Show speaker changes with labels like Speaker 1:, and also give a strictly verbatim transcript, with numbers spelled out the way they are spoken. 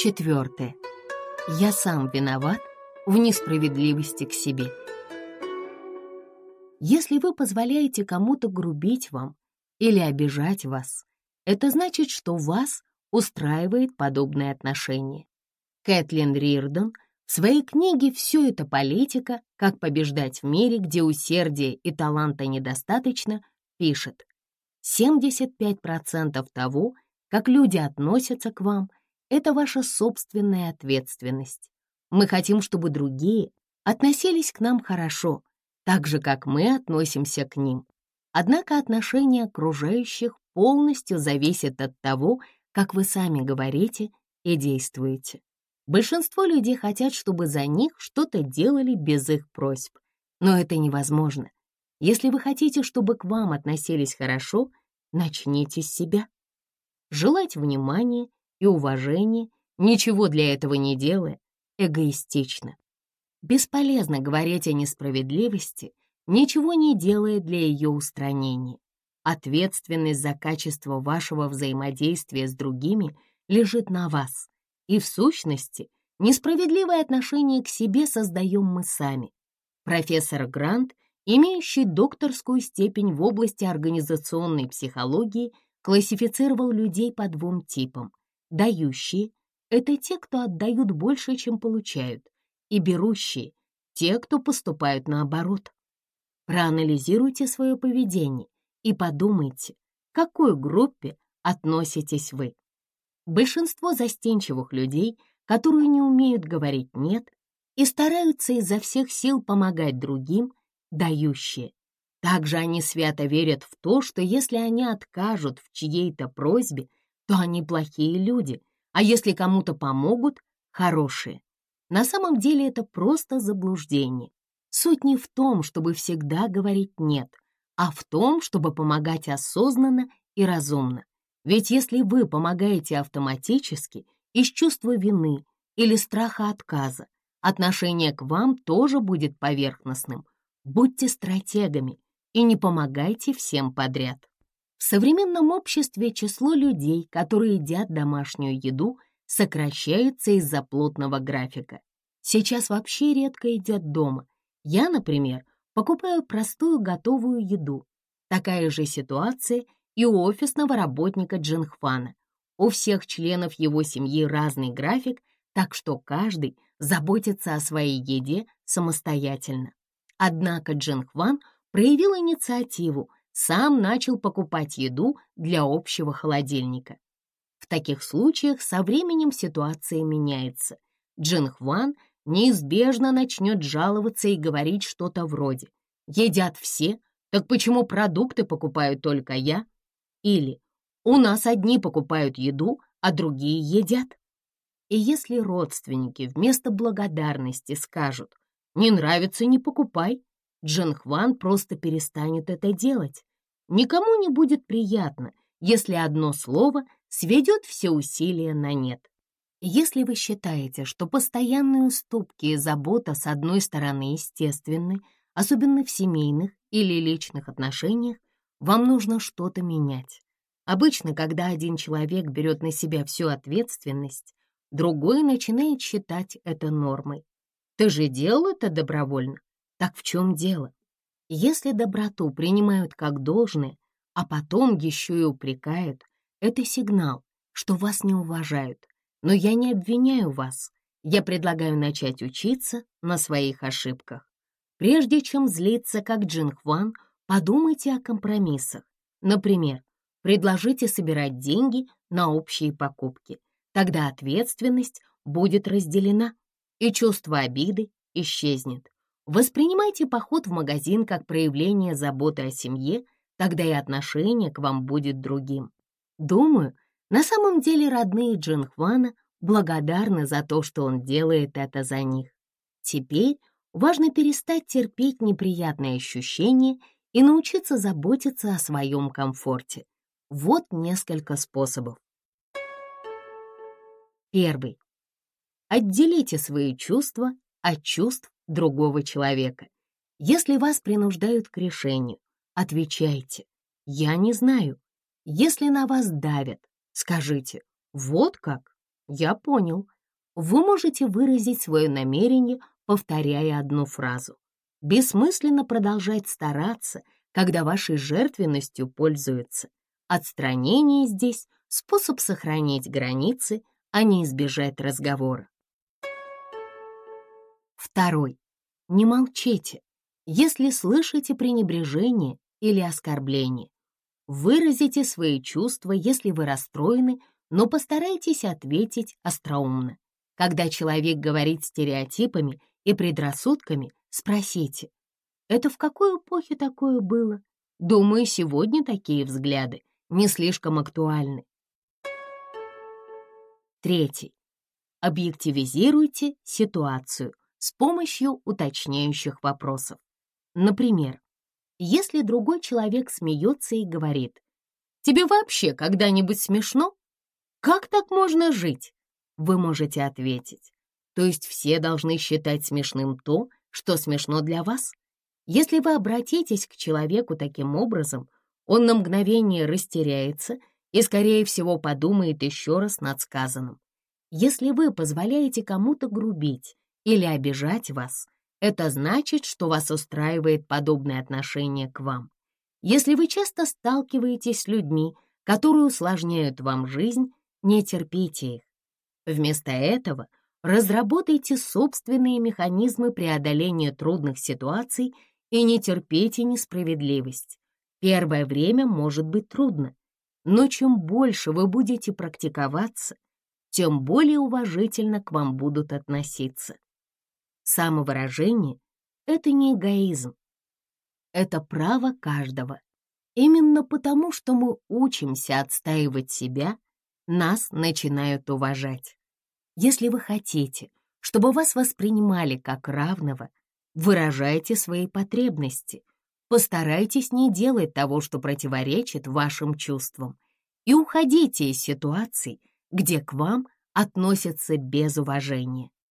Speaker 1: Четвертое. Я сам виноват в несправедливости к себе. Если вы позволяете кому-то грубить вам или обижать вас, это значит, что вас устраивает подобное отношение. Кэтлин Риордан в своей книге «Все это политика. Как побеждать в мире, где усердия и таланта недостаточно» пишет: семьдесят пять процентов того, как люди относятся к вам, это ваша собственная ответственность. Мы хотим, чтобы другие относились к нам хорошо, так же, как мы относимся к ним. Однако отношение окружающих полностью зависит от того, как вы сами говорите и действуете. Большинство людей хотят, чтобы за них что-то делали без их просьб. Но это невозможно. Если вы хотите, чтобы к вам относились хорошо, начните с себя. Желать внимания и уважения, ничего для этого не делая, эгоистично. Бесполезно говорить о несправедливости, ничего не делая для ее устранения. Ответственность за качество вашего взаимодействия с другими лежит на вас. И в сущности, несправедливое отношение к себе создаем мы сами. Профессор Грант, имеющий докторскую степень в области организационной психологии, классифицировал людей по двум типам. Дающие — это те, кто отдают больше, чем получают, и берущие — те, кто поступают наоборот. Проанализируйте свое поведение и подумайте, к какой группе относитесь вы. Большинство застенчивых людей, которые не умеют говорить «нет» и стараются изо всех сил помогать другим, дающие. Также они свято верят в то, что если они откажут в чьей-то просьбе, то они плохие люди, а если кому-то помогут — хорошие. На самом деле это просто заблуждение. Суть не в том, чтобы всегда говорить «нет», а в том, чтобы помогать осознанно и разумно. Ведь если вы помогаете автоматически, из чувства вины или страха отказа, отношение к вам тоже будет поверхностным. Будьте стратегами и не помогайте всем подряд. В современном обществе число людей, которые едят домашнюю еду, сокращается из-за плотного графика. Сейчас вообще редко едят дома. Я, например, покупаю простую готовую еду. Такая же ситуация и у офисного работника Джинхвана. У всех членов его семьи разный график, так что каждый заботится о своей еде самостоятельно. Однако Джинхван проявил инициативу, сам начал покупать еду для общего холодильника. В таких случаях со временем ситуация меняется. Джинхван неизбежно начнет жаловаться и говорить что-то вроде: «Едят все, так почему продукты покупаю только я?» Или «У нас одни покупают еду, а другие едят». И если родственники вместо благодарности скажут «Не нравится — не покупай», Джинхван просто перестанет это делать. Никому не будет приятно, если одно слово сведет все усилия на нет. Если вы считаете, что постоянные уступки и забота с одной стороны естественны, особенно в семейных или личных отношениях, вам нужно что-то менять. Обычно, когда один человек берет на себя всю ответственность, другой начинает считать это нормой. Ты же делал это добровольно. Так в чем дело? Если доброту принимают как должное, а потом еще и упрекают, это сигнал, что вас не уважают. Но я не обвиняю вас. Я предлагаю начать учиться на своих ошибках. Прежде чем злиться, как Джинхван, подумайте о компромиссах. Например, предложите собирать деньги на общие покупки. Тогда ответственность будет разделена, и чувство обиды исчезнет. Воспринимайте поход в магазин как проявление заботы о семье, тогда и отношение к вам будет другим. Думаю, на самом деле родные Джинхвана благодарны за то, что он делает это за них. Теперь важно перестать терпеть неприятные ощущения и научиться заботиться о своем комфорте. Вот несколько способов. Первый. Отделите свои чувства от чувств другого человека. Если вас принуждают к решению, отвечайте: «Я не знаю». Если на вас давят, скажите: «Вот как? Я понял. Вы можете выразить свое намерение, повторяя одну фразу. Бессмысленно продолжать стараться, когда вашей жертвенностью пользуются. Отстранение здесь — способ сохранить границы, а не избежать разговора. Второй. Не молчите, если слышите пренебрежение или оскорбление. Выразите свои чувства, если вы расстроены, но постарайтесь ответить остроумно. Когда человек говорит стереотипами и предрассудками, спросите: «Это в какой эпохе такое было? Думаю, сегодня такие взгляды не слишком актуальны». Третий. Объективизируйте ситуацию с помощью уточняющих вопросов. Например, если другой человек смеется и говорит: «Тебе вообще когда-нибудь смешно? Как так можно жить?» Вы можете ответить: «То есть все должны считать смешным то, что смешно для вас?» Если вы обратитесь к человеку таким образом, он на мгновение растеряется и, скорее всего, подумает еще раз над сказанным. Если вы позволяете кому-то грубить или обижать вас, это значит, что вас устраивает подобное отношение к вам. Если вы часто сталкиваетесь с людьми, которые усложняют вам жизнь, не терпите их. Вместо этого разработайте собственные механизмы преодоления трудных ситуаций и не терпите несправедливость. Первое время может быть трудно, но чем больше вы будете практиковаться, тем более уважительно к вам будут относиться. Самовыражение — это не эгоизм, это право каждого. Именно потому, что мы учимся отстаивать себя, нас начинают уважать. Если вы хотите, чтобы вас воспринимали как равного, выражайте свои потребности, постарайтесь не делать того, что противоречит вашим чувствам, и уходите из ситуаций, где к вам относятся без уважения.